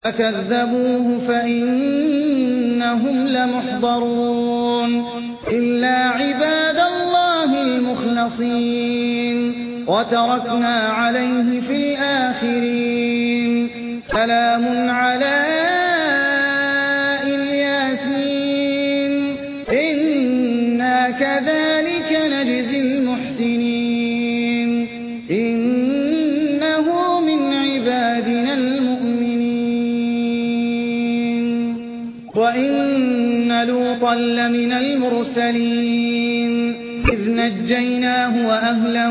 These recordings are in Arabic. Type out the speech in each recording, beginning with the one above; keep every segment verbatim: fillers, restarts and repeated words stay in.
فكذبوه فإنهم لمحضرون إلا عباد الله المخلصين وتركنا عليه في الآخرين سلام على الياسين إنا كذلك نجزي المحسنين إنه من عبادنا المؤمنين وإن لوطا لمن المرسلين إذ نجيناه وأهله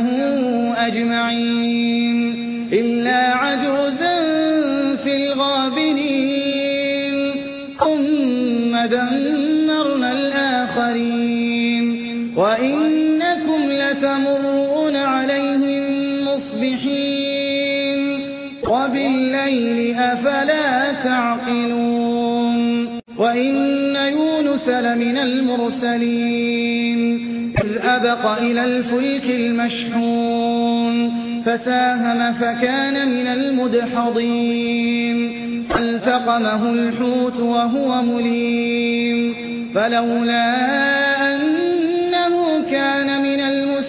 أجمعين إلا عجوزا في الغابرين ثم دمرنا الآخرين وإنكم لتمرون عليهم مصبحين وبالليل أفلا تعقلون وإن يونس لمن المرسلين إذ أبق إلى الفلك المشحون فساهم فكان من المدحضين فالتقمه الحوت وهو مليم فلولا أنه كان من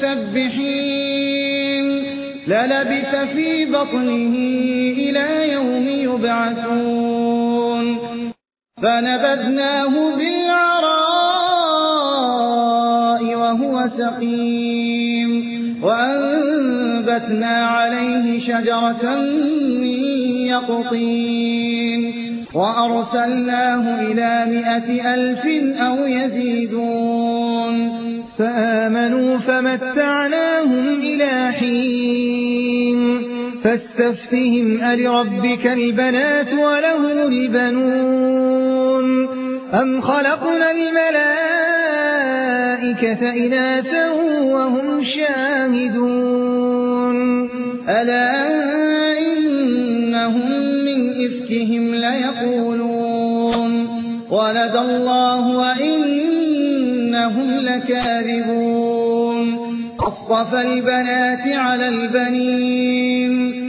المسبحين للبث في بطنه إلى يوم يبعثون فنبذناه بالعراء وهو سقيم وأنبتنا عليه شجرة من يقطين وأرسلناه إلى مائة ألف أو يزيدون فآمنوا فمتعناهم إلى حين فاستفتهم ألربك البنات ولهم البنون أم خلقنا الملائكة إناثا وهم شاهدون ألا إنهم من إفكهم ليقولون ولد الله وإنهم لكاذبون أصطفى البنات على البنين